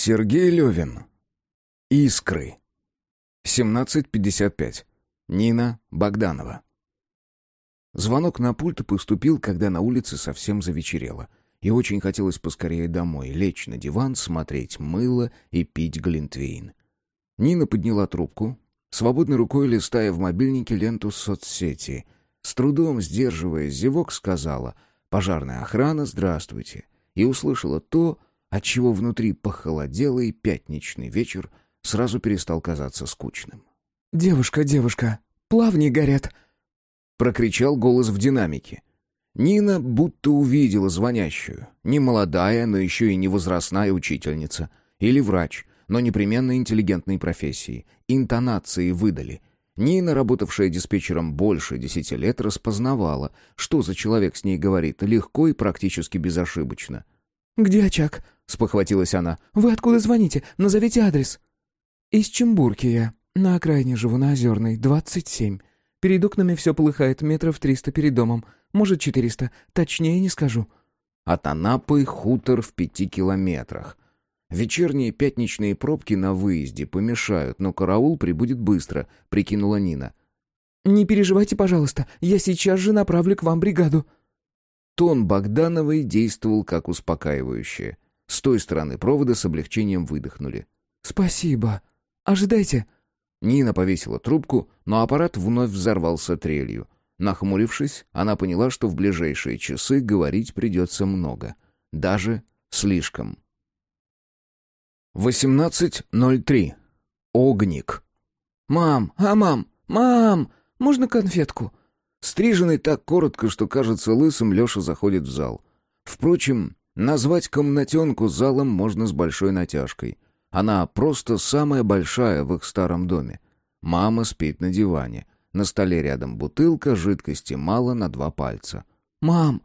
Сергей Левин. Искры. 17:55. Нина Богданова. Звонок на пульт поступил, когда на улице совсем завечерело, и очень хотелось поскорее домой, лечь на диван, смотреть мыло и пить глинтвейн. Нина подняла трубку, свободной рукой листая в мобильнике ленту соцсети. С трудом сдерживая зевок, сказала: «Пожарная охрана, здравствуйте», и услышала то, отчего внутри похолодело, и пятничный вечер сразу перестал казаться скучным. «Девушка, плавни горят!» — прокричал голос в динамике. Нина будто увидела звонящую. Не молодая, но еще и не возрастная учительница. Или врач, но непременно интеллигентной профессии. Интонации выдали. Нина, работавшая диспетчером больше 10 лет, распознавала, что за человек с ней говорит, легко и практически безошибочно. «Где очаг?» — спохватилась она. «Вы откуда звоните? Назовите адрес». «Из Чембурки я. На окраине живу, на Озерной, 27. Перед окнами все полыхает, метров 300 перед домом. Может, 400. Точнее не скажу». От Анапы хутор в 5 километрах. Вечерние пятничные пробки на выезде помешают, но караул прибудет быстро, прикинула Нина. «Не переживайте, пожалуйста, я сейчас же направлю к вам бригаду». Тон Богдановой действовал как успокаивающее. С той стороны провода с облегчением выдохнули. «Спасибо. Ожидайте». Нина повесила трубку, но аппарат вновь взорвался трелью. Нахмурившись, она поняла, что в ближайшие часы говорить придется много. Даже слишком. 18:03. Огник. «Мам, можно конфетку?» Стриженный так коротко, что кажется лысым, Леша заходит в зал. Впрочем, назвать комнатенку залом можно с большой натяжкой. Она просто самая большая в их старом доме. Мама спит на диване. На столе рядом бутылка, жидкости мало на 2 пальца. «Мам!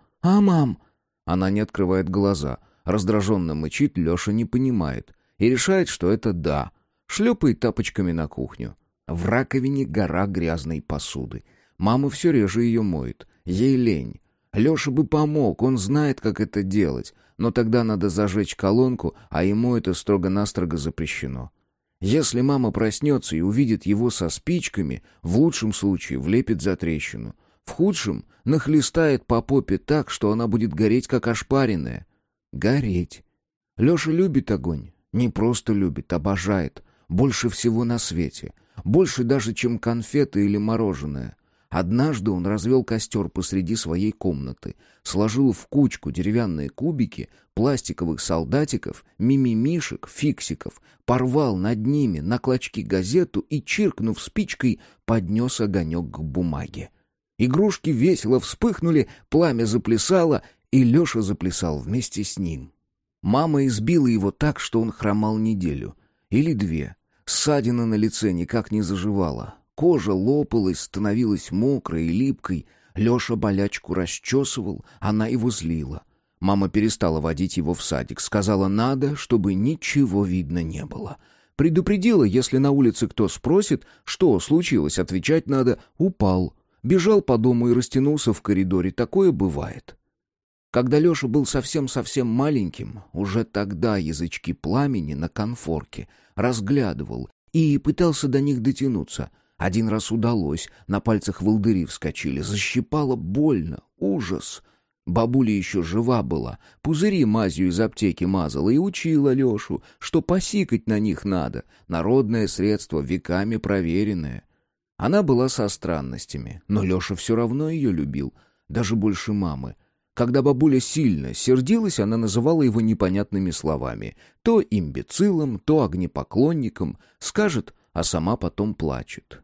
Она не открывает глаза. Раздраженно мычит, Леша не понимает. И решает, что это да. Шлепает тапочками на кухню. В раковине гора грязной посуды. Мама все реже ее моет. Ей лень. Леша бы помог, он знает, как это делать. Но тогда надо зажечь колонку, а ему это строго-настрого запрещено. Если мама проснется и увидит его со спичками, в лучшем случае влепит за трещину. В худшем нахлестает по попе так, что она будет гореть, как ошпаренная. Гореть. Леша любит огонь. Не просто любит, обожает. Больше всего на свете. Больше даже, чем конфеты или мороженое. Однажды он развел костер посреди своей комнаты, сложил в кучку деревянные кубики, пластиковых солдатиков, мимимишек, фиксиков, порвал над ними на клочки газету и, чиркнув спичкой, поднес огонек к бумаге. Игрушки весело вспыхнули, пламя заплясало, и Леша заплясал вместе с ним. Мама избила его так, что он хромал неделю. Или 2. Ссадина на лице никак не заживала. Кожа лопалась, становилась мокрой и липкой. Леша болячку расчесывал, она его злила. Мама перестала водить его в садик. Сказала, надо, чтобы ничего видно не было. Предупредила, если на улице кто спросит, что случилось, отвечать надо «упал». Бежал по дому и растянулся в коридоре. Такое бывает. Когда Леша был совсем-совсем маленьким, уже тогда язычки пламени на конфорке разглядывал и пытался до них дотянуться. Один раз удалось, на пальцах волдыри вскочили, защипало больно, ужас. Бабуля еще жива была, пузыри мазью из аптеки мазала и учила Лешу, что посикать на них надо, народное средство, веками проверенное. Она была со странностями, но Леша все равно ее любил, даже больше мамы. Когда бабуля сильно сердилась, она называла его непонятными словами. То имбецилом, то огнепоклонником. Скажет, а сама потом плачет.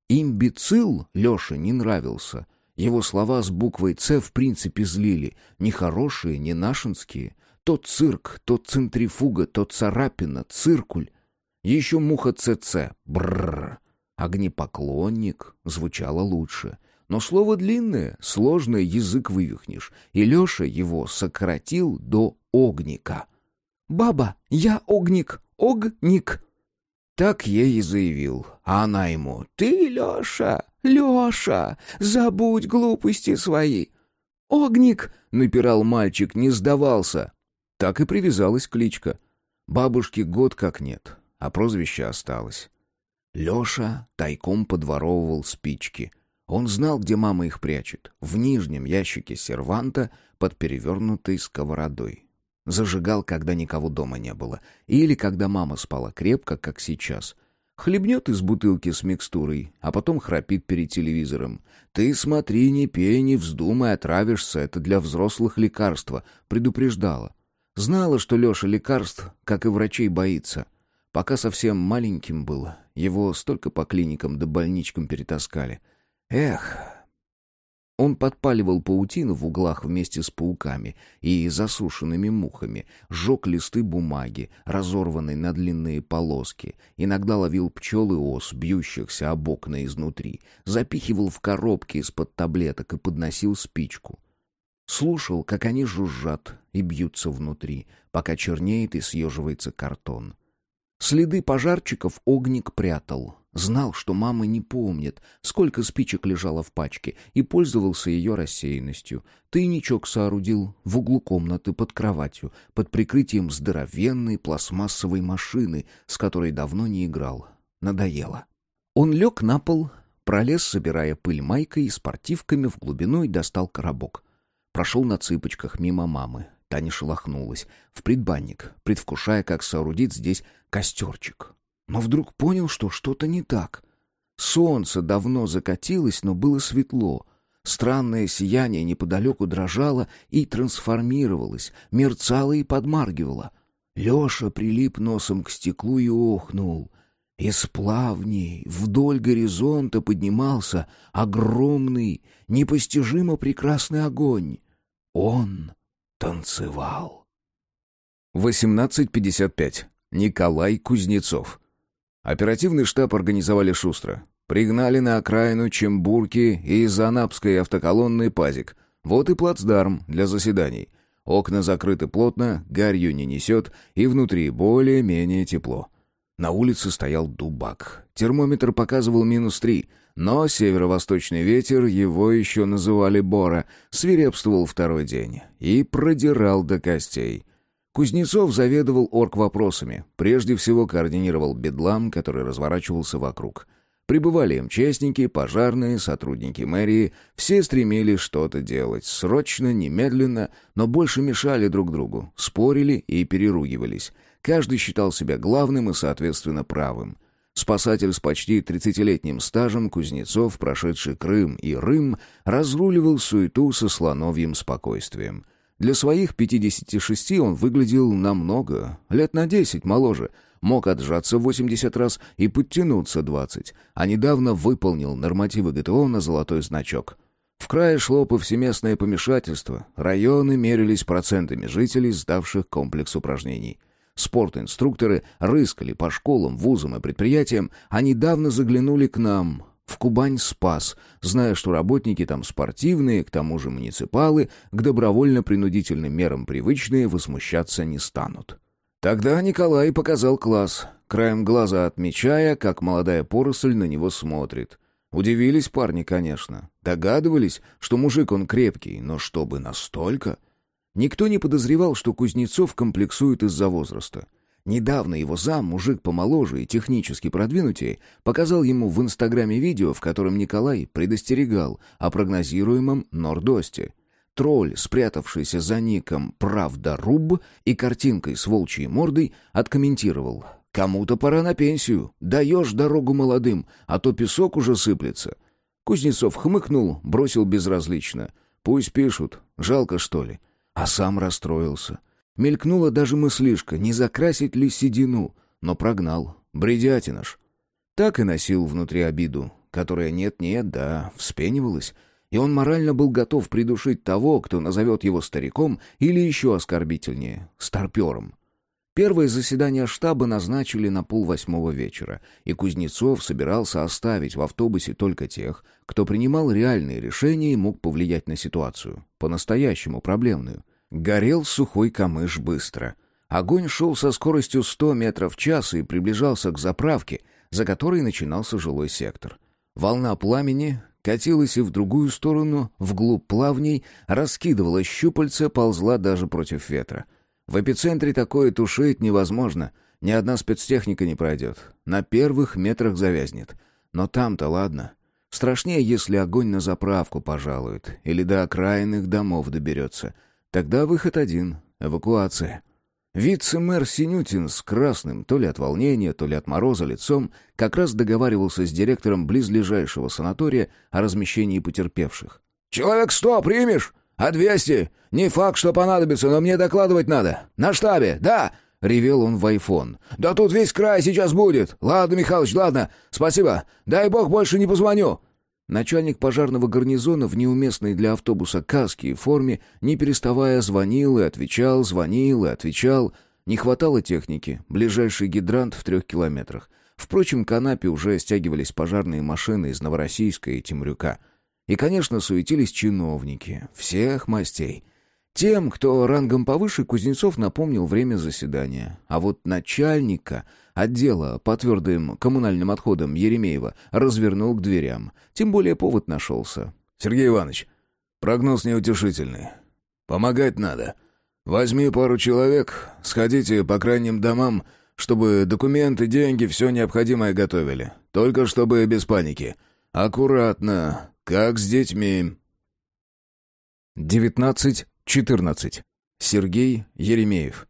Имбецил Леше не нравился. Его слова с буквой «Ц» в принципе злили. Ни хорошие, ни нашинские. То цирк, то центрифуга, то царапина, циркуль. Еще муха ЦЦ. Бррр. Огнепоклонник звучало лучше. Но слово длинное, сложное, язык вывихнешь. И Леша его сократил до огника. «Баба, я огник, огник». Так ей и заявил. А она ему: «Ты, Леша, забудь глупости свои». «Огник!» — напирал мальчик, не сдавался. Так и привязалась кличка. Бабушки год как нет, а прозвище осталось. Леша тайком подворовывал спички. Он знал, где мама их прячет. В нижнем ящике серванта под перевернутой сковородой. Зажигал, когда никого дома не было. Или когда мама спала крепко, как сейчас. Хлебнет из бутылки с микстурой, а потом храпит перед телевизором. «Ты смотри, не пей, не вздумай, отравишься, это для взрослых лекарства», предупреждала. Знала, что Леша лекарств, как и врачей, боится. Пока совсем маленьким был, его столько по клиникам да больничкам перетаскали. Эх... Он подпаливал паутину в углах вместе с пауками и засушенными мухами, сжег листы бумаги, разорванные на длинные полоски, иногда ловил пчел и ос, бьющихся об окна изнутри, запихивал в коробки из-под таблеток и подносил спичку. Слушал, как они жужжат и бьются внутри, пока чернеет и съеживается картон. Следы пожарчиков огник прятал. Знал, что мама не помнит, сколько спичек лежало в пачке, и пользовался ее рассеянностью. Тайничок соорудил в углу комнаты под кроватью, под прикрытием здоровенной пластмассовой машины, с которой давно не играл. Надоело. Он лег на пол, пролез, собирая пыль майкой и спортивками в глубину, и достал коробок. Прошел на цыпочках мимо мамы. Та не шелохнулась. В предбанник, предвкушая, как соорудить здесь костерчик. Но вдруг понял, что что-то не так. Солнце давно закатилось, но было светло. Странное сияние неподалеку дрожало и трансформировалось, мерцало и подмаргивало. Леша прилип носом к стеклу и охнул. Из плавней вдоль горизонта поднимался огромный, непостижимо прекрасный огонь. Он танцевал. 18:55. Николай Кузнецов. Оперативный штаб организовали шустро. Пригнали на окраину Чембурки и из Анапской автоколонны Пазик. Вот и плацдарм для заседаний. Окна закрыты плотно, гарью не несет, и внутри более-менее тепло. На улице стоял дубак. Термометр показывал -3, но северо-восточный ветер, его еще называли Бора, свирепствовал второй день и продирал до костей. Кузнецов заведовал оргвопросами, прежде всего координировал бедлам, который разворачивался вокруг. Прибывали МЧСники, пожарные, сотрудники мэрии, все стремились что-то делать, срочно, немедленно, но больше мешали друг другу, спорили и переругивались. Каждый считал себя главным и, соответственно, правым. Спасатель с почти 30-летним стажем Кузнецов, прошедший Крым и Рым, разруливал суету со слоновьим спокойствием. Для своих 56 он выглядел намного, лет на 10 моложе, мог отжаться 80 раз и подтянуться 20, а недавно выполнил нормативы ГТО на золотой значок. В крае шло повсеместное помешательство, районы мерились процентами жителей, сдавших комплекс упражнений. Спортинструкторы рыскали по школам, вузам и предприятиям, а недавно заглянули к нам, в Кубань-Спас, зная, что работники там спортивные, к тому же муниципалы, к добровольно-принудительным мерам привычные, возмущаться не станут. Тогда Николай показал класс, краем глаза отмечая, как молодая поросль на него смотрит. Удивились парни, конечно. Догадывались, что мужик он крепкий, но чтобы настолько... Никто не подозревал, что Кузнецов комплексует из-за возраста. Недавно его зам, мужик помоложе и технически продвинутее, показал ему в Инстаграме видео, в котором Николай предостерегал о прогнозируемом нордосте. Тролль, спрятавшийся за ником «Правдоруб» и картинкой с волчьей мордой, откомментировал: «Кому-то пора на пенсию, даешь дорогу молодым, а то песок уже сыплется». Кузнецов хмыкнул, бросил безразлично: «Пусть пишут, жалко что ли?» А сам расстроился. Мелькнула даже мыслишка, не закрасить ли седину, но прогнал. Бредятина ж. Так и носил внутри обиду, которая нет-нет, да вспенивалась, и он морально был готов придушить того, кто назовет его стариком или еще оскорбительнее — старпером. Первое заседание штаба назначили на 7:30 вечера, и Кузнецов собирался оставить в автобусе только тех, кто принимал реальные решения и мог повлиять на ситуацию, по-настоящему проблемную. Горел сухой камыш быстро. Огонь шел со скоростью 100 метров в час и приближался к заправке, за которой начинался жилой сектор. Волна пламени катилась и в другую сторону, вглубь плавней, раскидывала щупальца, ползла даже против ветра. В эпицентре такое тушить невозможно. Ни одна спецтехника не пройдет. На первых метрах завязнет. Но там-то ладно. Страшнее, если огонь на заправку пожалует или до окраинных домов доберется. Тогда выход один — эвакуация. Вице-мэр Синютин с красным, то ли от волнения, то ли от мороза лицом, как раз договаривался с директором близлежащего санатория о размещении потерпевших. «Человек 100 примешь? А 200? Не факт, что понадобится, но мне докладывать надо. На штабе, да?» — ревел он в айфон. «Да тут весь край сейчас будет. Ладно, Михалыч, ладно. Спасибо. Дай бог, больше не позвоню». Начальник пожарного гарнизона в неуместной для автобуса каске и форме, не переставая, звонил и отвечал, звонил и отвечал. Не хватало техники. Ближайший гидрант в 3 километрах. Впрочем, к Анапе уже стягивались пожарные машины из Новороссийска и Темрюка. И, конечно, суетились чиновники. Всех мастей. Тем, кто рангом повыше, Кузнецов напомнил время заседания. А вот начальника отдела по твердым коммунальным отходам Еремеева развернул к дверям. Тем более повод нашелся. «Сергей Иванович, прогноз неутешительный. Помогать надо. Возьми пару человек, сходите по крайним домам, чтобы документы, деньги, все необходимое готовили. Только чтобы без паники. Аккуратно, как с детьми». 19:14. Сергей Еремеев.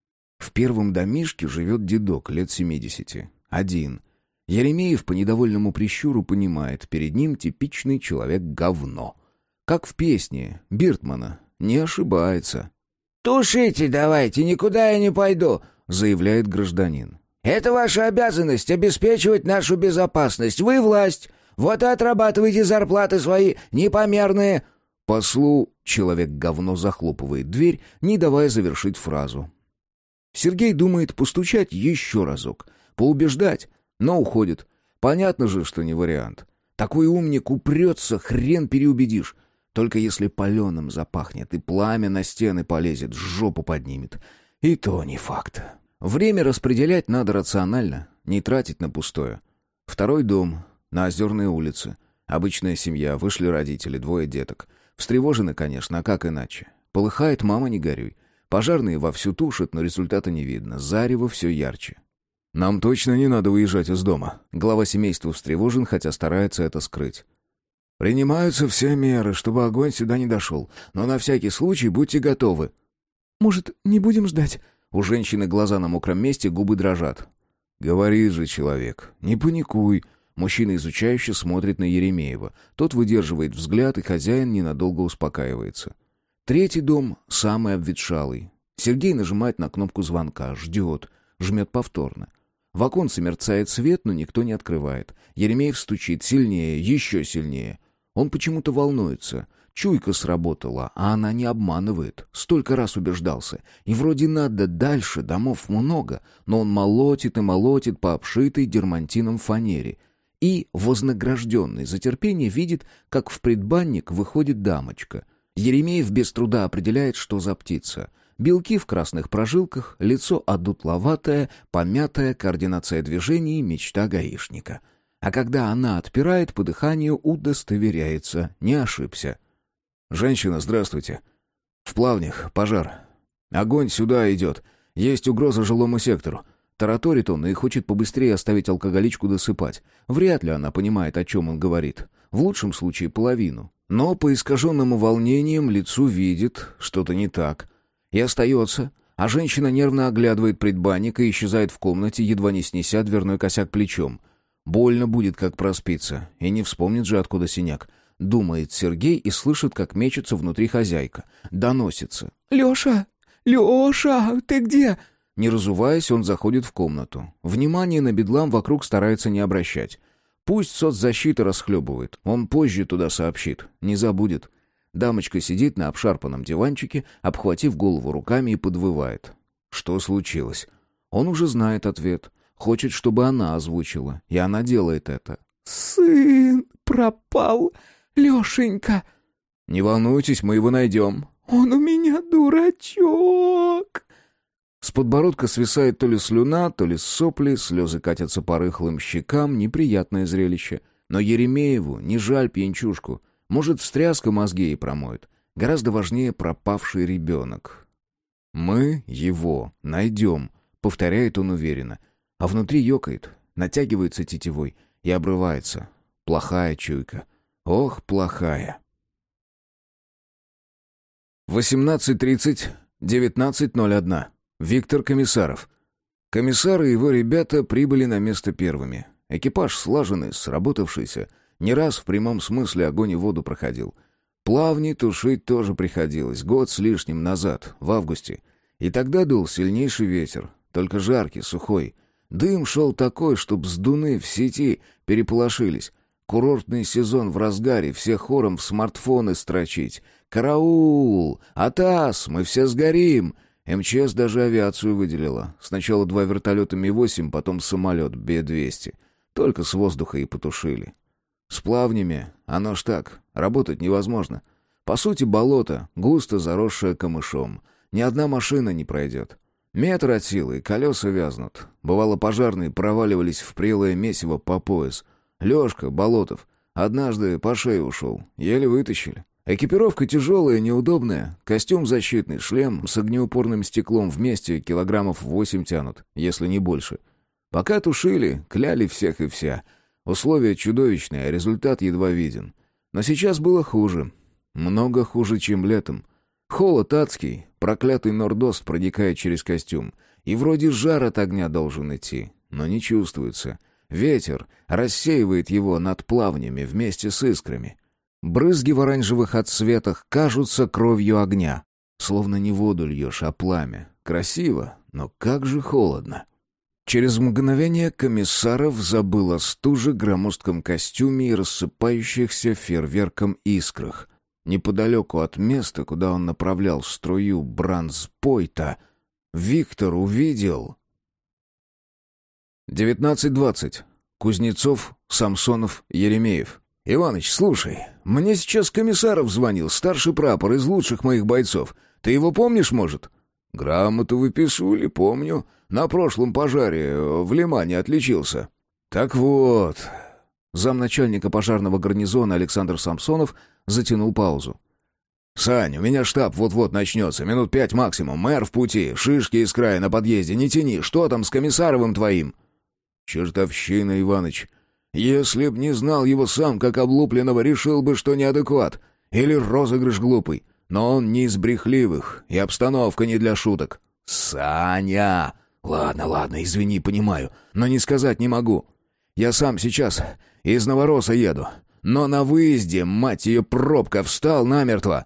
В первом домишке живет дедок лет 70. Один. Еремеев по недовольному прищуру понимает, перед ним типичный человек-говно. Как в песне Биртмана. Не ошибается. «Тушите давайте, никуда я не пойду», — заявляет гражданин. «Это ваша обязанность — обеспечивать нашу безопасность. Вы власть. Вот и отрабатывайте зарплаты свои непомерные». Послу человек-говно захлопывает дверь, не давая завершить фразу. Сергей думает постучать еще разок, поубеждать, но уходит. Понятно же, что не вариант. Такой умник упрется, хрен переубедишь. Только если паленым запахнет и пламя на стены полезет, жопу поднимет. И то не факт. Время распределять надо рационально, не тратить на пустое. Второй дом, на Озерной улице. Обычная семья, вышли родители, 2 деток. Встревожены, конечно, а как иначе? Полыхает, мама, не горюй. Пожарные вовсю тушат, но результата не видно. Зарево все ярче. «Нам точно не надо уезжать из дома». Глава семейства встревожен, хотя старается это скрыть. «Принимаются все меры, чтобы огонь сюда не дошел. Но на всякий случай будьте готовы». «Может, не будем ждать?» У женщины глаза на мокром месте, губы дрожат. «Говори же, человек, не паникуй». Мужчина изучающе смотрит на Еремеева. Тот выдерживает взгляд, и хозяин ненадолго успокаивается. Третий дом самый обветшалый. Сергей нажимает на кнопку звонка, ждет, жмет повторно. В оконце мерцает свет, но никто не открывает. Еремеев стучит сильнее, еще сильнее. Он почему-то волнуется. Чуйка сработала, а она не обманывает. Столько раз убеждался. И вроде надо дальше, домов много, но он молотит и молотит по обшитой дермантином фанере. И, вознагражденный за терпение, видит, как в предбанник выходит дамочка. Еремеев без труда определяет, что за птица. Белки в красных прожилках, лицо одутловатое, помятое, координация движений, мечта гаишника. А когда она отпирает, по дыханию удостоверяется, не ошибся. «Женщина, здравствуйте. В Плавнях пожар. Огонь сюда идет. Есть угроза жилому сектору». Тараторит он и хочет побыстрее оставить алкоголичку досыпать. Вряд ли она понимает, о чем он говорит. В лучшем случае половину. Но по искаженному волнением лицу видит, что-то не так. И остается. А женщина нервно оглядывает предбанник и исчезает в комнате, едва не снеся дверной косяк плечом. Больно будет, как проспится. И не вспомнит же, откуда синяк. Думает Сергей и слышит, как мечется внутри хозяйка. Доносится. «Леша! Леша! Ты где?» Не разуваясь, он заходит в комнату. Внимание на бедлам вокруг старается не обращать. Пусть соцзащита расхлебывает. Он позже туда сообщит. Не забудет. Дамочка сидит на обшарпанном диванчике, обхватив голову руками и подвывает. Что случилось? Он уже знает ответ. Хочет, чтобы она озвучила. И она делает это. «Сын пропал, Лешенька!» «Не волнуйтесь, мы его найдем». «Он у меня дурачок!» С подбородка свисает то ли слюна, то ли сопли, слезы катятся по рыхлым щекам, неприятное зрелище. Но Еремееву не жаль пьянчушку. Может, встряска мозги ей промоет. Гораздо важнее пропавший ребенок. «Мы его найдем», — повторяет он уверенно. А внутри ёкает, натягивается тетивой и обрывается. Плохая чуйка. Ох, плохая. 18:30, 19:01. Виктор Комиссаров. Комиссар и его ребята прибыли на место первыми. Экипаж слаженный, сработавшийся. Не раз в прямом смысле огонь и воду проходил. Плавни тушить тоже приходилось, год с лишним назад, в августе. И тогда дул сильнейший ветер, только жаркий, сухой. Дым шел такой, чтоб сдуны в сети переполошились. Курортный сезон в разгаре, все хором в смартфоны строчить. «Караул! Атас! Мы все сгорим!» МЧС даже авиацию выделила. Сначала 2 вертолета Ми-8, потом самолет Б-200. Только с воздуха и потушили. С плавнями оно ж так, работать невозможно. По сути, болото, густо заросшее камышом. Ни одна машина не пройдет. Метр от силы, колеса вязнут. Бывало, пожарные проваливались в прелое месиво по пояс. Лёшка, Болотов, однажды по шее ушел. Еле вытащили. Экипировка тяжелая, неудобная. Костюм защитный, шлем с огнеупорным стеклом вместе килограммов 8 тянут, если не больше. Пока тушили, кляли всех и вся. Условия чудовищные, а результат едва виден. Но сейчас было хуже. Много хуже, чем летом. Холод адский, проклятый нордост проникает через костюм. И вроде жар от огня должен идти, но не чувствуется. Ветер рассеивает его над плавнями вместе с искрами. Брызги в оранжевых отсветах кажутся кровью огня. Словно не воду льешь, а пламя. Красиво, но как же холодно. Через мгновение Комиссаров забыл о стуже, громоздком костюме и рассыпающихся фейерверком искрах. Неподалеку от места, куда он направлял струю бранспойта, Виктор увидел... 19:20. Кузнецов, Самсонов, Еремеев. «Иваныч, слушай, мне сейчас Комиссаров звонил, старший прапор из лучших моих бойцов. Ты его помнишь, может?» «Грамоту выписывали, помню. На прошлом пожаре в Лимане отличился». «Так вот...» Замначальника пожарного гарнизона Александр Самсонов затянул паузу. «Сань, у меня штаб вот-вот начнется, минут 5 максимум. Мэр в пути, шишки из края на подъезде, не тяни. Что там с Комиссаровым твоим?» «Чертовщина, Иваныч. Если б не знал его сам, как облупленного, решил бы, что неадекват. Или розыгрыш глупый. Но он не из брехливых, и обстановка не для шуток». «Саня!» «Ладно, извини, понимаю, но не сказать не могу. Я сам сейчас из Новороса еду, но на выезде, мать ее, пробка, встал намертво.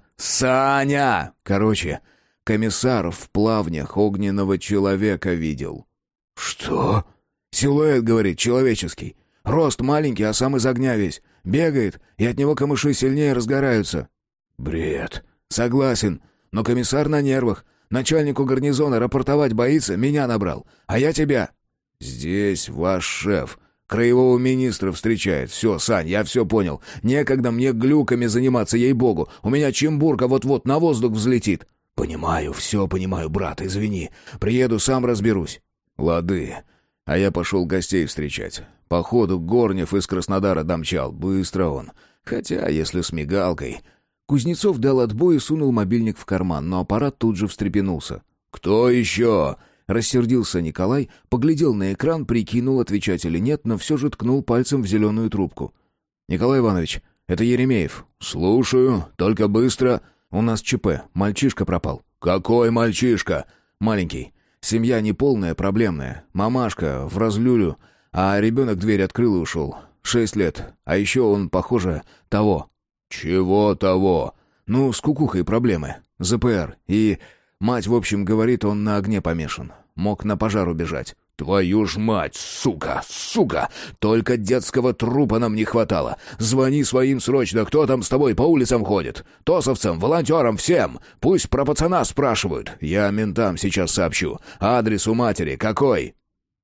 Саня!» Короче, Комиссаров в плавнях огненного человека видел. «Что?» «Силуэт, говорит, человеческий. Рост маленький, а сам из огня весь. Бегает, и от него камыши сильнее разгораются». «Бред». «Согласен, но комиссар на нервах. Начальнику гарнизона рапортовать боится, меня набрал. А я тебя...» «Здесь ваш шеф. Краевого министра встречает. Все, Сань, я все понял. Некогда мне глюками заниматься, ей-богу. У меня чембурка вот-вот на воздух взлетит». «Понимаю, все понимаю, брат, извини. Приеду, сам разберусь». «Лады. А я пошел гостей встречать. Походу, Горнев из Краснодара домчал. Быстро он. Хотя, если с мигалкой...» Кузнецов дал отбой и сунул мобильник в карман, но аппарат тут же встрепенулся. «Кто еще?» Рассердился Николай, поглядел на экран, прикинул, отвечать или нет, но все же ткнул пальцем в зеленую трубку. «Николай Иванович, это Еремеев». «Слушаю, только быстро». «У нас ЧП, мальчишка пропал». «Какой мальчишка?» «Маленький. Семья неполная, проблемная. Мамашка в разлюлю, а ребенок дверь открыл и ушел. 6 лет. А еще он, похоже, того». «Чего того?» «Ну, с кукухой проблемы. ЗПР. И мать, в общем, говорит, он на огне помешан. Мог на пожар убежать». «Твою ж мать, сука! Только детского трупа нам не хватало. Звони своим срочно, кто там с тобой по улицам ходит? Тосовцам, волонтерам, всем. Пусть про пацана спрашивают. Я ментам сейчас сообщу. Адрес у матери какой?»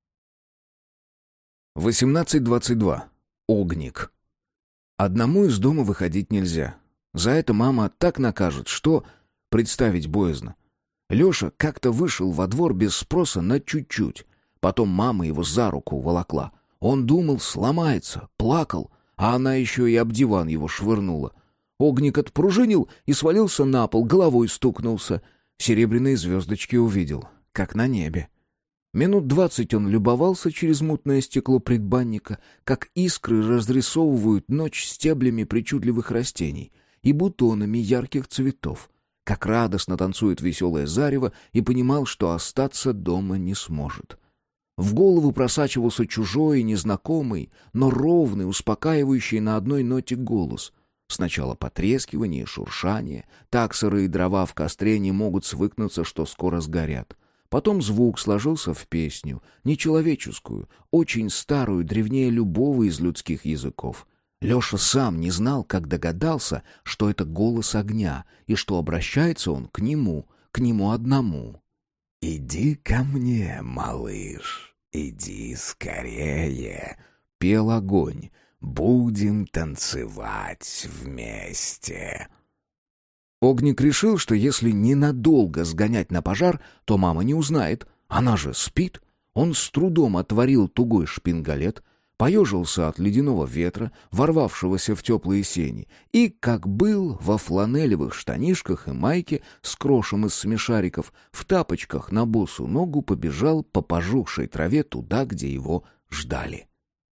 18:22. Огник. Одному из дома выходить нельзя. За это мама так накажет, что представить боязно. Леша как-то вышел во двор без спроса на чуть-чуть. Потом мама его за руку волокла. Он думал, сломается, плакал, а она еще и об диван его швырнула. Огник отпружинил и свалился на пол, головой стукнулся. Серебряные звездочки увидел, как на небе. Минут 20 он любовался через мутное стекло предбанника, как искры разрисовывают ночь стеблями причудливых растений и бутонами ярких цветов, как радостно танцует веселое зарево, и понимал, что остаться дома не сможет. В голову просачивался чужой, незнакомый, но ровный, успокаивающий на одной ноте голос. Сначала потрескивание, шуршание, так сырые дрова в костре не могут свыкнуться, что скоро сгорят. Потом звук сложился в песню, нечеловеческую, очень старую, древнее любого из людских языков. Леша сам не знал, как догадался, что это голос огня, и что обращается он к нему одному. «Иди ко мне, малыш, иди скорее», — пел огонь. «Будем танцевать вместе». Огник решил, что если ненадолго сгонять на пожар, то мама не узнает. Она же спит. Он с трудом отворил тугой шпингалет, поежился от ледяного ветра, ворвавшегося в теплые сени, и, как был, во фланелевых штанишках и майке с крошем из смешариков, в тапочках на босу ногу побежал по пожухшей траве туда, где его ждали.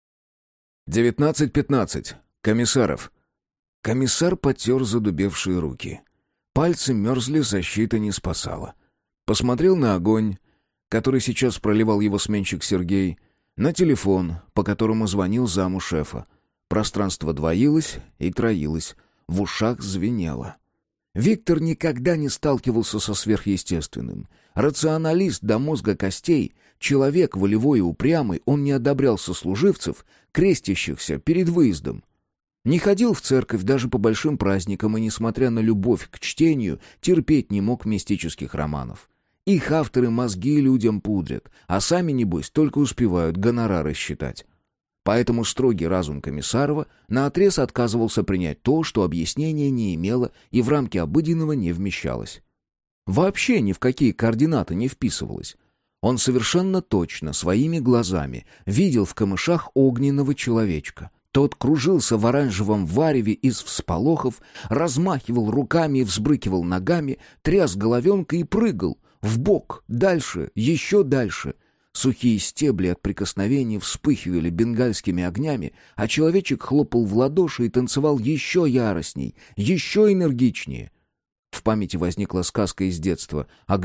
19:15. Комиссаров. Комиссар потер задубевшие руки. Пальцы мерзли, защита не спасала. Посмотрел на огонь, который сейчас проливал его сменщик Сергей, на телефон, по которому звонил заму шефа. Пространство двоилось и троилось, в ушах звенело. Виктор никогда не сталкивался со сверхъестественным. Рационалист до мозга костей, человек волевой и упрямый, он не одобрял сослуживцев, крестящихся перед выездом. Не ходил в церковь даже по большим праздникам и, несмотря на любовь к чтению, терпеть не мог мистических романов. Их авторы мозги людям пудрят, а сами, небось, только успевают гонорары считать. Поэтому строгий разум Комиссарова наотрез отказывался принять то, что объяснения не имело и в рамки обыденного не вмещалось. Вообще ни в какие координаты не вписывалось. Он совершенно точно, своими глазами, видел в камышах огненного человечка. Тот кружился в оранжевом вареве из всполохов, размахивал руками и взбрыкивал ногами, тряс головенкой и прыгал. Вбок, дальше, еще дальше. Сухие стебли от прикосновений вспыхивали бенгальскими огнями, а человечек хлопал в ладоши и танцевал еще яростней, еще энергичнее. В памяти возникла сказка из детства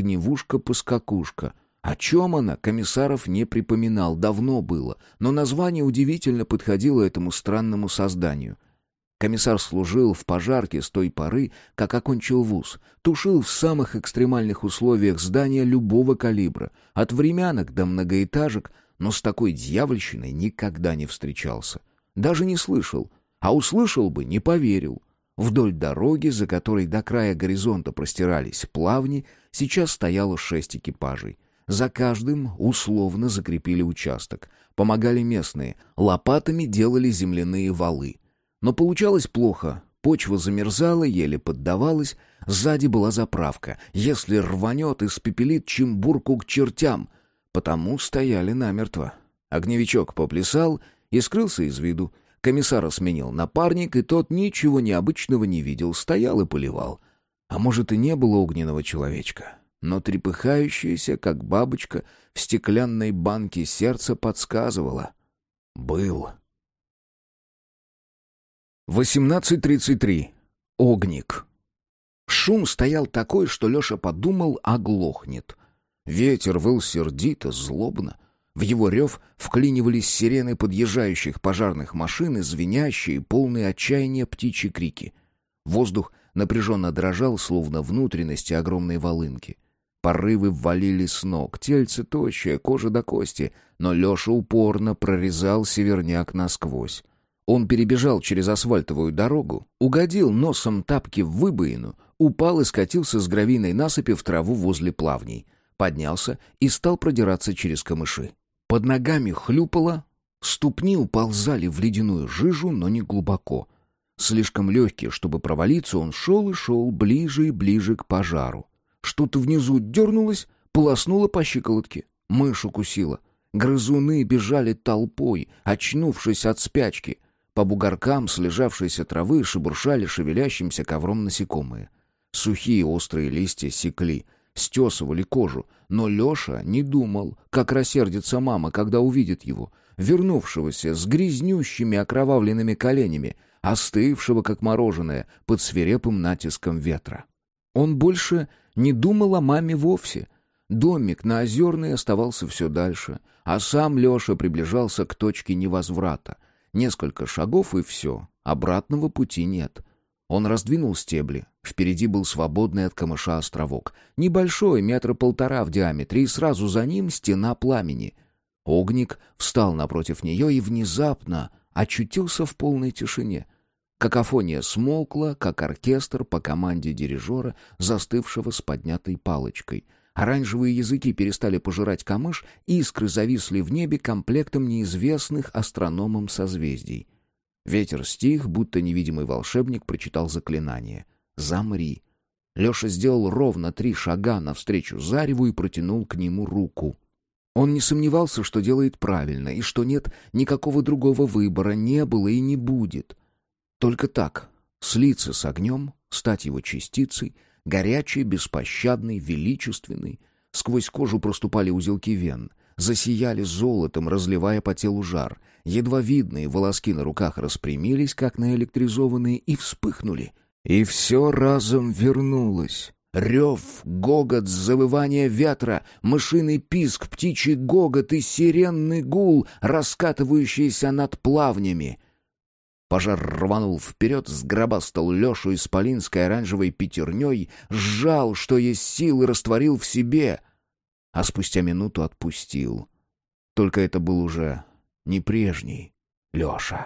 «Огневушка-поскакушка». О чем она, Комиссаров не припоминал, давно было, но название удивительно подходило этому странному созданию. Комиссар служил в пожарке с той поры, как окончил вуз, тушил в самых экстремальных условиях здания любого калибра, от времянок до многоэтажек, но с такой дьявольщиной никогда не встречался. Даже не слышал, а услышал бы, не поверил. Вдоль дороги, за которой до края горизонта простирались плавни, сейчас стояло 6 экипажей. За каждым условно закрепили участок. Помогали местные. Лопатами делали земляные валы. Но получалось плохо. Почва замерзала, еле поддавалась. Сзади была заправка. Если рванет, испепелит Чимбурку к чертям. Потому стояли намертво. Огневичок поплясал и скрылся из виду. Комиссара сменил напарник, и тот ничего необычного не видел. Стоял и поливал. А может, и не было огненного человечка. Но трепыхающееся, как бабочка, в стеклянной банке сердце подсказывало. Был. 18:33. Огник. Шум стоял такой, что Леша подумал, оглохнет. Ветер выл сердито, злобно. В его рев вклинивались сирены подъезжающих пожарных машин и звенящие, полные отчаяния птичьи крики. Воздух напряженно дрожал, словно внутренности огромной волынки. Порывы ввалили с ног, тельце тощее, кожа до кости, но Леша упорно прорезал северняк насквозь. Он перебежал через асфальтовую дорогу, угодил носом тапки в выбоину, упал и скатился с гравийной насыпи в траву возле плавней. Поднялся и стал продираться через камыши. Под ногами хлюпало, ступни уползали в ледяную жижу, но не глубоко. Слишком легкий, чтобы провалиться, он шел и шел ближе и ближе к пожару. Что-то внизу дернулось, полоснуло по щиколотке. Мышь укусила. Грызуны бежали толпой, очнувшись от спячки. По бугоркам слежавшейся травы шебуршали шевелящимся ковром насекомые. Сухие острые листья секли. стесывали кожу, но Леша не думал, как рассердится мама, когда увидит его, вернувшегося с грязнющими окровавленными коленями, остывшего как мороженое под свирепым натиском ветра. Он больше не думал о маме вовсе. Домик на Озерной оставался все дальше, а сам Леша приближался к точке невозврата. Несколько шагов и все, обратного пути нет. Он раздвинул стебли. Впереди был свободный от камыша островок. Небольшой, 1,5 метра в диаметре, и сразу за ним стена пламени. Огник встал напротив нее и внезапно очутился в полной тишине. Какофония смолкла, как оркестр по команде дирижера, застывшего с поднятой палочкой. Оранжевые языки перестали пожирать камыш, искры зависли в небе комплектом неизвестных астрономам созвездий. Ветер стих, будто невидимый волшебник прочитал заклинание. «Замри». Леша сделал ровно 3 шага навстречу зареву и протянул к нему руку. Он не сомневался, что делает правильно, и что нет никакого другого выбора, не было и не будет. Только так, слиться с огнем, стать его частицей, горячий, беспощадный, величественный. Сквозь кожу проступали узелки вен, засияли золотом, разливая по телу жар. Едва видные волоски на руках распрямились, как наэлектризованные, и вспыхнули. И все разом вернулось. Рев, гогот, завывание ветра, мышиный писк, птичий гогот и сиренный гул, раскатывающийся над плавнями. Пожар рванул вперед, сгробастал Лешу исполинской оранжевой пятерней, сжал, что есть сил, и растворил в себе, а спустя минуту отпустил. Только это был уже не прежний Леша.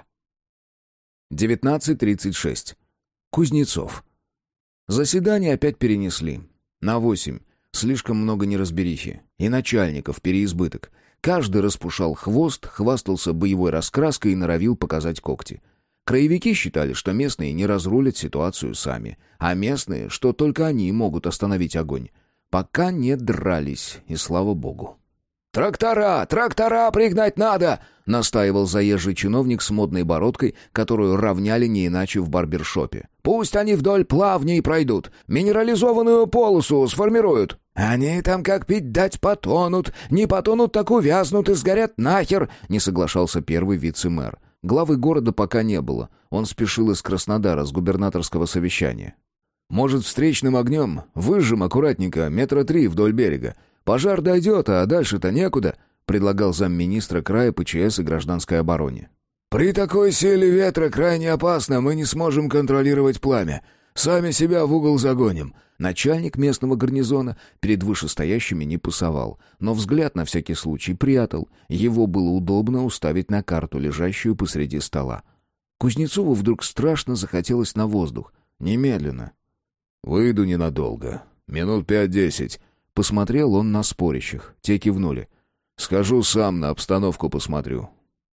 19:36. Кузнецов. Заседание опять перенесли. На 8. Слишком много неразберихи. И начальников переизбыток. Каждый распушал хвост, хвастался боевой раскраской и норовил показать когти. Краевики считали, что местные не разрулят ситуацию сами, а местные, что только они могут остановить огонь. Пока не дрались, и слава богу. «Трактора! Трактора пригнать надо!» — настаивал заезжий чиновник с модной бородкой, которую равняли не иначе в барбершопе. «Пусть они вдоль плавней пройдут, минерализованную полосу сформируют». «Они там как пить дать потонут, не потонут, так увязнут и сгорят нахер», — не соглашался первый вице-мэр. Главы города пока не было, он спешил из Краснодара с губернаторского совещания. «Может, встречным огнем выжжем аккуратненько 3 метра вдоль берега. Пожар дойдет, а дальше-то некуда», — предлагал замминистра края ПЧС и гражданской обороне. «При такой силе ветра крайне опасно, мы не сможем контролировать пламя. Сами себя в угол загоним». Начальник местного гарнизона перед вышестоящими не пасовал, но взгляд на всякий случай прятал. Его было удобно уставить на карту, лежащую посреди стола. Кузнецову вдруг страшно захотелось на воздух. Немедленно. «Выйду ненадолго. Минут 5-10. Посмотрел он на спорящих. Те кивнули. «Схожу сам, на обстановку посмотрю».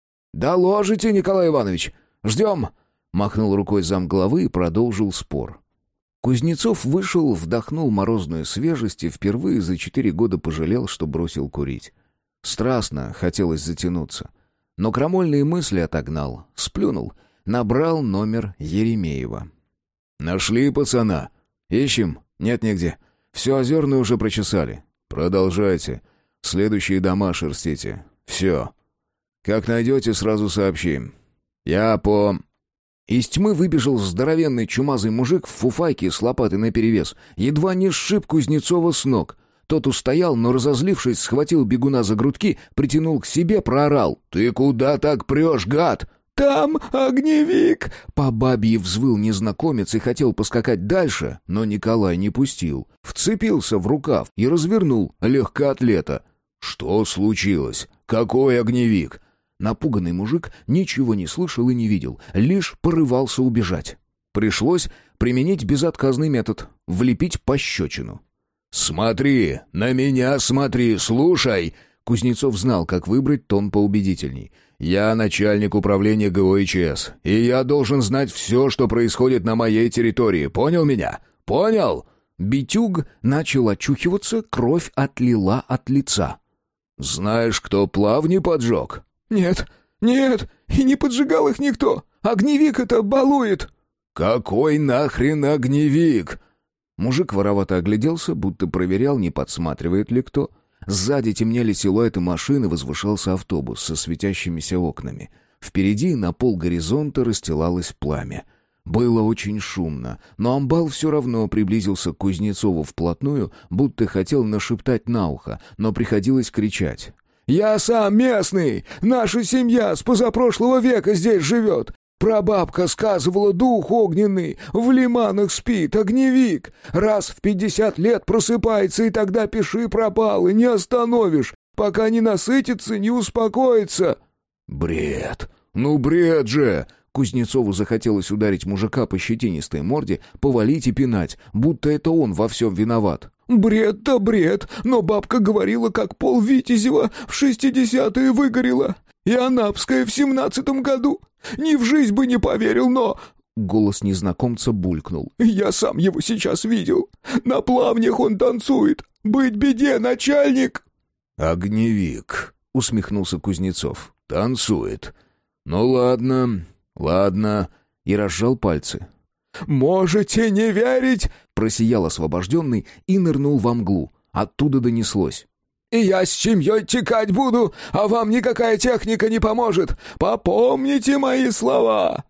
«Доложите, Николай Иванович! Ждем!» Махнул рукой замглавы и продолжил спор. Кузнецов вышел, вдохнул морозную свежесть и впервые за 4 года пожалел, что бросил курить. Страстно хотелось затянуться. Но крамольные мысли отогнал, сплюнул, набрал номер Еремеева. «Нашли пацана? Ищем? Нет нигде. Все Озерное уже прочесали. Продолжайте. Следующие дома шерстите. Все. Как найдете, сразу сообщим. Я по...» Из тьмы выбежал здоровенный чумазый мужик в фуфайке с лопатой наперевес. Едва не сшиб Кузнецова с ног. Тот устоял, но, разозлившись, схватил бегуна за грудки, притянул к себе, проорал. «Ты куда так прешь, гад?» «Там огневик!» По бабье взвыл незнакомец и хотел поскакать дальше, но Николай не пустил. Вцепился в рукав и развернул легкоатлета. «Что случилось? Какой огневик?» Напуганный мужик ничего не слышал и не видел, лишь порывался убежать. Пришлось применить безотказный метод — влепить пощечину. «Смотри, на меня смотри, слушай!» Кузнецов знал, как выбрать тон поубедительней. «Я начальник управления ГОИЧС, и я должен знать все, что происходит на моей территории. Понял меня? Понял?» Битюг начал очухиваться, кровь отлила от лица. «Знаешь, кто плавни поджег?» «Нет, нет, и не поджигал их никто. Огневик это балует». «Какой нахрен огневик?» Мужик воровато огляделся, будто проверял, не подсматривает ли кто. Сзади темнели силуэты машин, и возвышался автобус со светящимися окнами. Впереди на полгоризонта расстилалось пламя. Было очень шумно, но амбал все равно приблизился к Кузнецову вплотную, будто хотел нашептать на ухо, но приходилось кричать. «Я сам местный! Наша семья с позапрошлого века здесь живет! Прабабка сказывала, дух огненный в лиманах спит, огневик! Раз в 50 лет просыпается, и тогда пиши пропал, и не остановишь, пока не насытится, не успокоится!» «Бред! Ну бред же!» Кузнецову захотелось ударить мужика по щетинистой морде, повалить и пинать, будто это он во всем виноват. «Бред-то бред, но бабка говорила, как пол Витязева в 60-е выгорело, и Анапская в 17-м году. Ни в жизнь бы не поверил, но...» Голос незнакомца булькнул. «Я сам его сейчас видел. На плавнях он танцует. Быть беде, начальник!» «Огневик», — усмехнулся Кузнецов. «Танцует. Ну ладно, ладно», и разжал пальцы. «Можете не верить!» — просиял освобожденный и нырнул во мглу. Оттуда донеслось. «И я с семьей текать буду, а вам никакая техника не поможет! Попомните мои слова!»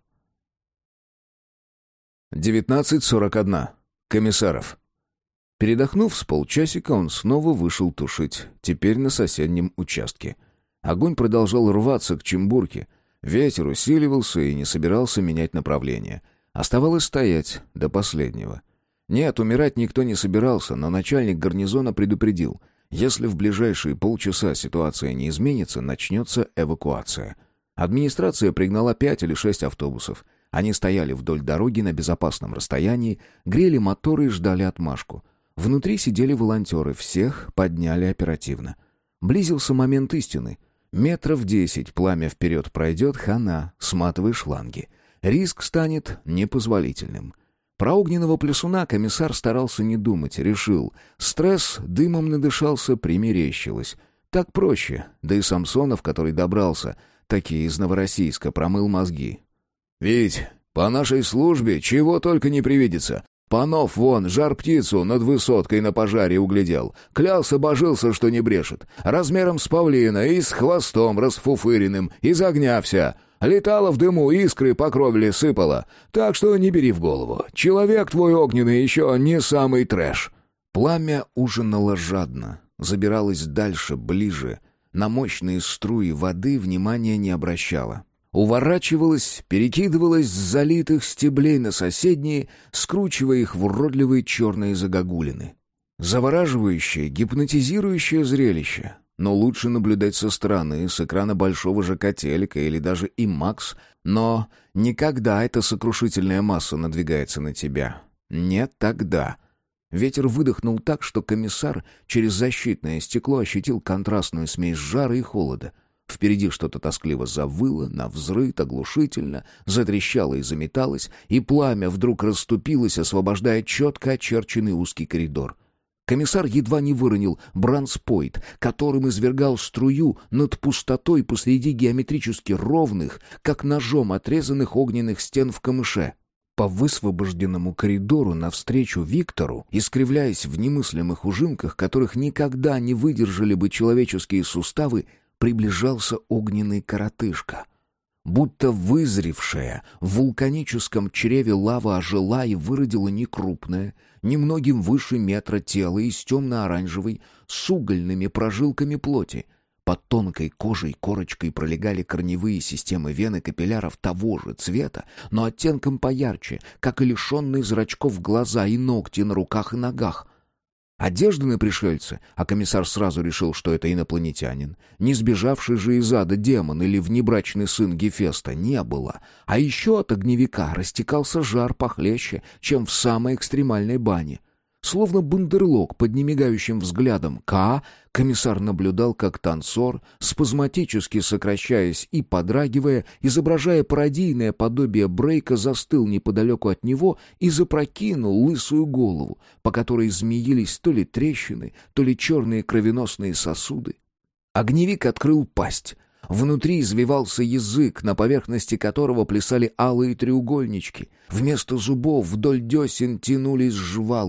19:41. Комиссаров. Передохнув с полчасика, он снова вышел тушить, теперь на соседнем участке. Огонь продолжал рваться к Чембурке. Ветер усиливался и не собирался менять направление. Оставалось стоять до последнего. Нет, умирать никто не собирался, но начальник гарнизона предупредил. Если в ближайшие полчаса ситуация не изменится, начнется эвакуация. Администрация пригнала 5 или 6 автобусов. Они стояли вдоль дороги на безопасном расстоянии, грели моторы и ждали отмашку. Внутри сидели волонтеры, всех подняли оперативно. Близился момент истины. Метров 10 пламя вперед пройдет, хана, сматывай шланги. Риск станет непозволительным. Про огненного плясуна комиссар старался не думать, решил. Стресс дымом надышался, примерещилось. Так проще, да и Самсонов, который добрался, таки из Новороссийска, промыл мозги. «Ведь по нашей службе чего только не привидится. Панов вон, жар-птицу над высоткой на пожаре углядел. Клялся-божился, что не брешет. Размером с павлина и с хвостом расфуфыренным, из огня вся. Летала в дыму, искры по кровле сыпала. Так что не бери в голову. Человек твой огненный еще не самый трэш». Пламя ужинало жадно, забиралось дальше, ближе. На мощные струи воды внимания не обращало. Уворачивалась, перекидывалась с залитых стеблей на соседние, скручивая их в уродливые черные загогулины. Завораживающее, гипнотизирующее зрелище. Но лучше наблюдать со стороны, с экрана большого ЖК телека или даже IMAX, но никогда эта сокрушительная масса надвигается на тебя. Нет, тогда. Ветер выдохнул так, что комиссар через защитное стекло ощутил контрастную смесь жара и холода. Впереди что-то тоскливо завыло, навзрыд, оглушительно, затрещало и заметалось, и пламя вдруг расступилось, освобождая четко очерченный узкий коридор. Комиссар едва не выронил бранспойт, которым извергал струю над пустотой посреди геометрически ровных, как ножом отрезанных огненных стен в камыше. По высвобожденному коридору навстречу Виктору, искривляясь в немыслимых ужимках, которых никогда не выдержали бы человеческие суставы, приближался огненный коротышка. Будто вызревшая в вулканическом чреве лава ожила и выродила некрупное, немногим выше метра тело из темно-оранжевой, с угольными прожилками плоти. Под тонкой кожей корочкой пролегали корневые системы вен и капилляров того же цвета, но оттенком поярче, как и лишенные зрачков глаза и ногти на руках и ногах. Одежда на пришельце, а комиссар сразу решил, что это инопланетянин, не сбежавший же из ада демон или внебрачный сын Гефеста, не было. А еще от огневика растекался жар похлеще, чем в самой экстремальной бане. Словно бандерлог под немигающим взглядом комиссар наблюдал, как танцор, спазматически сокращаясь и подрагивая, изображая пародийное подобие брейка, застыл неподалеку от него и запрокинул лысую голову, по которой змеились то ли трещины, то ли черные кровеносные сосуды. Огневик открыл пасть. Внутри извивался язык, на поверхности которого плясали алые треугольнички. Вместо зубов вдоль десен тянулись жвалы.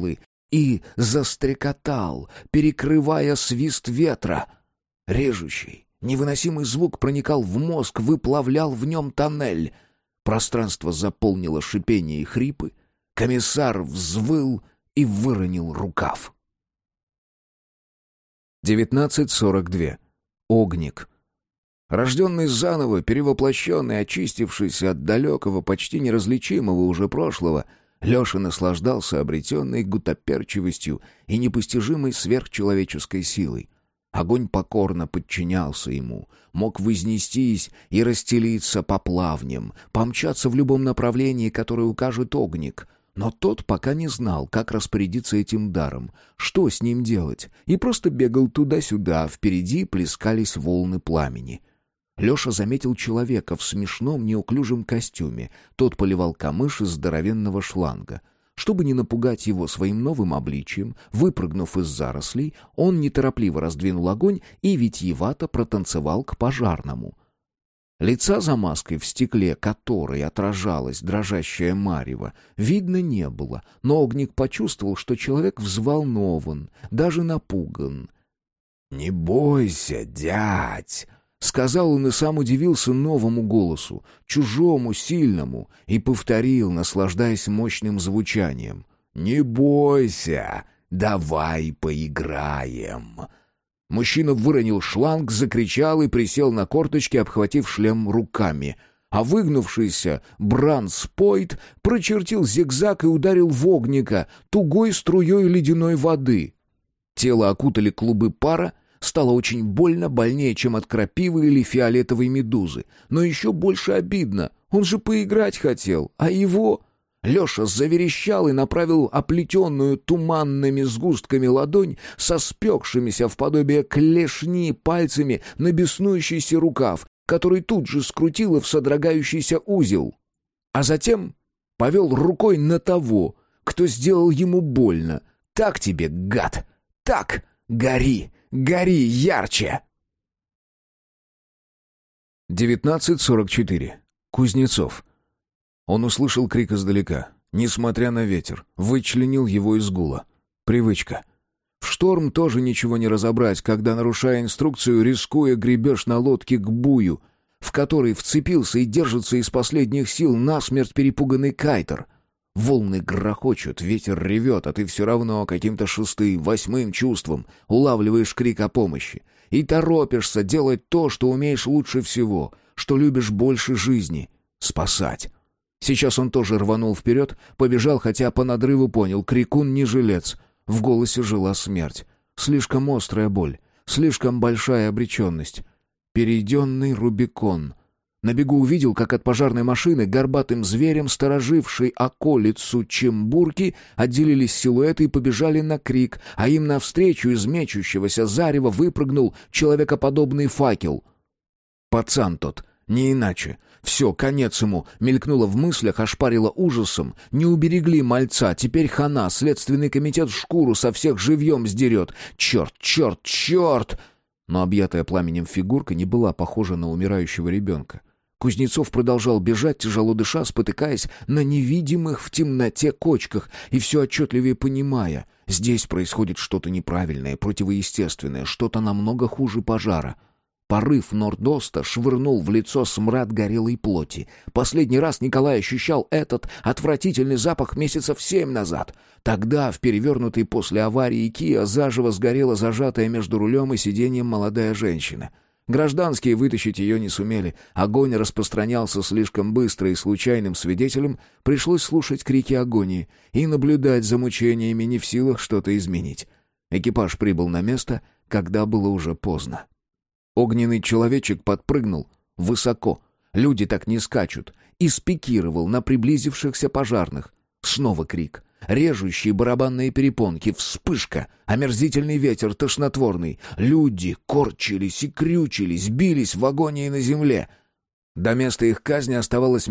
и застрекотал, перекрывая свист ветра. Режущий, невыносимый звук проникал в мозг, выплавлял в нем тоннель. Пространство заполнило шипение и хрипы. Комиссар взвыл и выронил рукав. 19:42. Огник. Рожденный заново, перевоплощенный, очистившийся от далекого, почти неразличимого уже прошлого, Леша наслаждался обретенной гутоперчивостью и непостижимой сверхчеловеческой силой. Огонь покорно подчинялся ему, мог вознестись и расстелиться по плавням, помчаться в любом направлении, которое укажет огник. Но тот пока не знал, как распорядиться этим даром, что с ним делать, и просто бегал туда-сюда, впереди плескались волны пламени. Леша заметил человека в смешном неуклюжем костюме. Тот поливал камыш из здоровенного шланга. Чтобы не напугать его своим новым обличием, выпрыгнув из зарослей, он неторопливо раздвинул огонь и витиевато протанцевал к пожарному. Лица за маской, в стекле которой отражалась дрожащая марево, видно не было, но огник почувствовал, что человек взволнован, даже напуган. «Не бойся, дядь!» — сказал он и сам удивился новому голосу, чужому, сильному, и повторил, наслаждаясь мощным звучанием. «Не бойся, давай поиграем!» Мужчина выронил шланг, закричал и присел на корточки, обхватив шлем руками. А выгнувшийся Бранспойт прочертил зигзаг и ударил в огника тугой струей ледяной воды. Тело окутали клубы пара, стало очень больно, больнее, чем от крапивы или фиолетовой медузы. Но еще больше обидно, он же поиграть хотел, а его... Леша заверещал и направил оплетенную туманными сгустками ладонь со спекшимися в подобие клешни пальцами на беснующийся рукав, который тут же скрутило в содрогающийся узел. А затем повел рукой на того, кто сделал ему больно. «Так тебе, гад! Так! Гори! Гори ярче!» 19:44. Кузнецов. Он услышал крик издалека. Несмотря на ветер, вычленил его из гула. Привычка. В шторм тоже ничего не разобрать, когда, нарушая инструкцию, рискуя, гребешь на лодке к бую, в который вцепился и держится из последних сил насмерть перепуганный кайтер. Волны грохочут, ветер ревет, а ты все равно каким-то шестым, восьмым чувством улавливаешь крик о помощи. И торопишься делать то, что умеешь лучше всего, что любишь больше жизни — спасать. Сейчас он тоже рванул вперед, побежал, хотя по надрыву понял, крикун не жилец. В голосе жила смерть. Слишком острая боль, слишком большая обреченность. Перейденный Рубикон. На бегу увидел, как от пожарной машины горбатым зверем, сторожившей околицу Чембурки, отделились силуэты и побежали на крик, а им навстречу из мечущегося зарева выпрыгнул человекоподобный факел. Пацан тот, не иначе. Все, конец ему, мелькнуло в мыслях, ошпарило ужасом. Не уберегли мальца, теперь хана, следственный комитет шкуру со всех живьем сдерет. Черт, черт, черт! Но объятая пламенем фигурка не была похожа на умирающего ребенка. Кузнецов продолжал бежать, тяжело дыша, спотыкаясь на невидимых в темноте кочках, и все отчетливее понимая, здесь происходит что-то неправильное, противоестественное, что-то намного хуже пожара. Порыв нордоста швырнул в лицо смрад горелой плоти. Последний раз Николай ощущал этот отвратительный запах месяцев 7 назад. Тогда, в перевернутой после аварии Киа, заживо сгорела зажатая между рулем и сиденьем молодая женщина. Гражданские вытащить ее не сумели. Огонь распространялся слишком быстро, и случайным свидетелям пришлось слушать крики агонии и наблюдать за мучениями, не в силах что-то изменить. Экипаж прибыл на место, когда было уже поздно. Огненный человечек подпрыгнул высоко, люди так не скачут, и спикировал на приблизившихся пожарных. Снова крик, режущие барабанные перепонки, вспышка, омерзительный ветер, тошнотворный. Люди корчились и крючились, бились в агонии на земле. До места их казни оставалось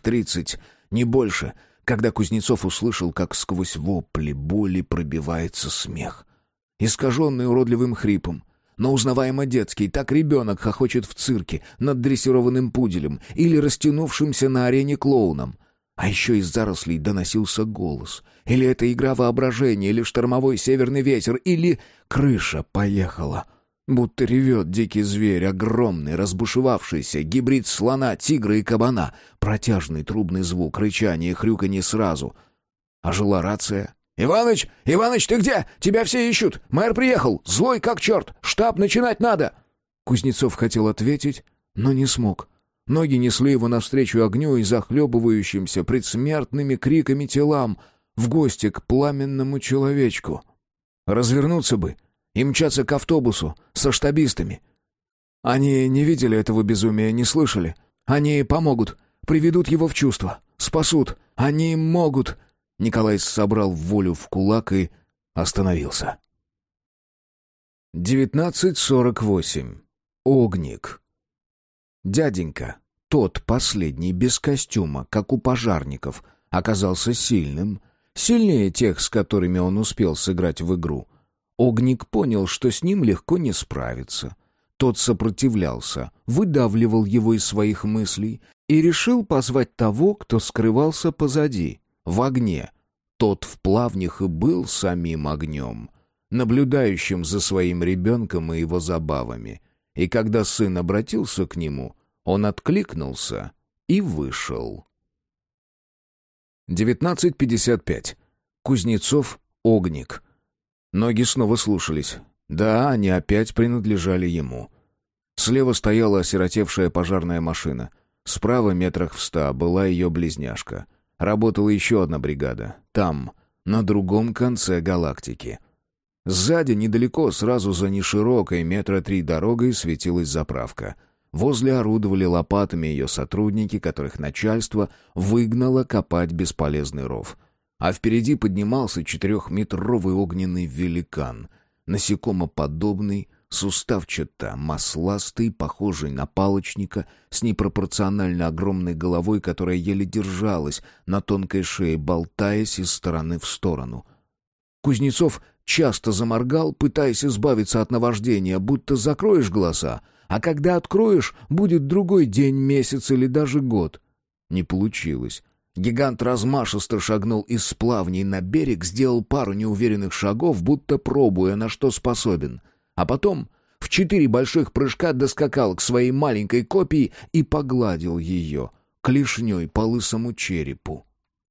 30 метров, не больше, когда Кузнецов услышал, как сквозь вопли боли пробивается смех. Искаженный уродливым хрипом, но узнаваемо детский, так ребенок хохочет в цирке над дрессированным пуделем или растянувшимся на арене клоуном. А еще из зарослей доносился голос. Или это игра воображения, или штормовой северный ветер, или крыша поехала. Будто ревет дикий зверь, огромный, разбушевавшийся, гибрид слона, тигра и кабана. Протяжный трубный звук, рычание и хрюканье сразу. Ожила рация. «Иваныч! Иваныч, ты где? Тебя все ищут! Мэр приехал! Злой как черт! Штаб начинать надо!» Кузнецов хотел ответить, но не смог. Ноги несли его навстречу огню и захлебывающимся предсмертными криками телам в гости к пламенному человечку. Развернуться бы и мчаться к автобусу со штабистами. Они не видели этого безумия, не слышали. Они помогут, приведут его в чувство, спасут. Они могут. Николай собрал волю в кулак и остановился. 19:48. Огник. Дяденька, тот последний, без костюма, как у пожарников, оказался сильным, сильнее тех, с которыми он успел сыграть в игру. Огник понял, что с ним легко не справиться. Тот сопротивлялся, выдавливал его из своих мыслей и решил позвать того, кто скрывался позади, в огне. Тот в плавнях и был самим огнем, наблюдающим за своим ребенком и его забавами. И когда сын обратился к нему, он откликнулся и вышел. 19:55. Кузнецов, Огник. Ноги снова слушались. Да, они опять принадлежали ему. Слева стояла осиротевшая пожарная машина. Справа, метрах в 100, была ее близняшка. Работала еще одна бригада. Там, на другом конце галактики. Сзади, недалеко, сразу за неширокой 3 метра дорогой, светилась заправка. Возле орудовали лопатами ее сотрудники, которых начальство выгнало копать бесполезный ров. А впереди поднимался 4-метровый огненный великан, насекомоподобный, суставчато-масластый, похожий на палочника, с непропорционально огромной головой, которая еле держалась на тонкой шее, болтаясь из стороны в сторону. Кузнецов часто заморгал, пытаясь избавиться от наваждения, будто закроешь глаза, а когда откроешь, будет другой день, месяц или даже год. Не получилось. Гигант размашисто шагнул из плавней на берег, сделал пару неуверенных шагов, будто пробуя, на что способен. А потом в 4 больших прыжка доскакал к своей маленькой копии и погладил ее клешней по лысому черепу.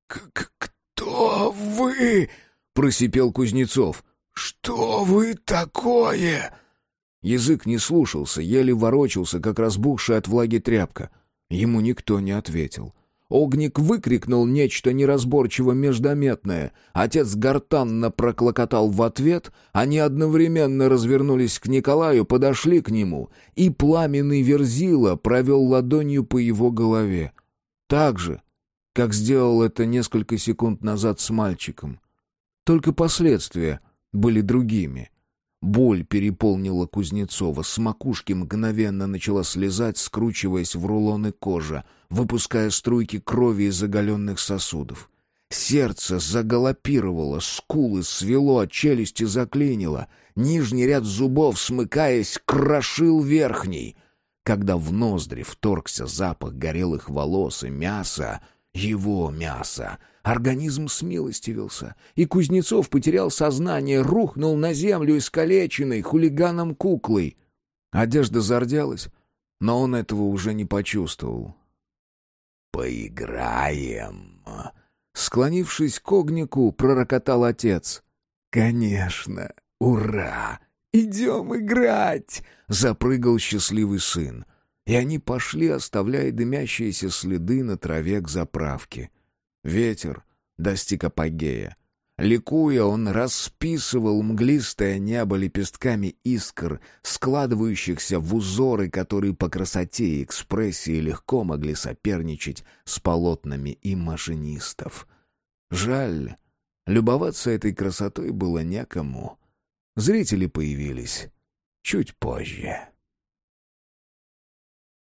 «Кто вы?» — просипел Кузнецов. «Что вы такое?» Язык не слушался, еле ворочался, как разбухшая от влаги тряпка. Ему никто не ответил. Огник выкрикнул нечто неразборчиво междометное. Отец гортанно проклокотал в ответ, они одновременно развернулись к Николаю, подошли к нему, и пламенный Верзила провел ладонью по его голове. Так же, как сделал это несколько секунд назад с мальчиком. Только последствия были другими. Боль переполнила Кузнецова, с макушки мгновенно начала слезать, скручиваясь в рулоны кожи, выпуская струйки крови из оголенных сосудов. Сердце загалопировало, скулы свело, челюсти заклинило, нижний ряд зубов, смыкаясь, крошил верхний. Когда в ноздри вторгся запах горелых волос и мяса, его мяса, организм смилостивился, и Кузнецов потерял сознание, рухнул на землю искалеченной хулиганом-куклой. Одежда зарделась, но он этого уже не почувствовал. «Поиграем!» Склонившись к Огнику, пророкотал отец. «Конечно! Ура! Идем играть!» Запрыгал счастливый сын. И они пошли, оставляя дымящиеся следы на траве к заправке. Ветер достиг апогея. Ликуя, он расписывал мглистое небо лепестками искр, складывающихся в узоры, которые по красоте и экспрессии легко могли соперничать с полотнами и машинистов. Жаль, любоваться этой красотой было некому. Зрители появились чуть позже.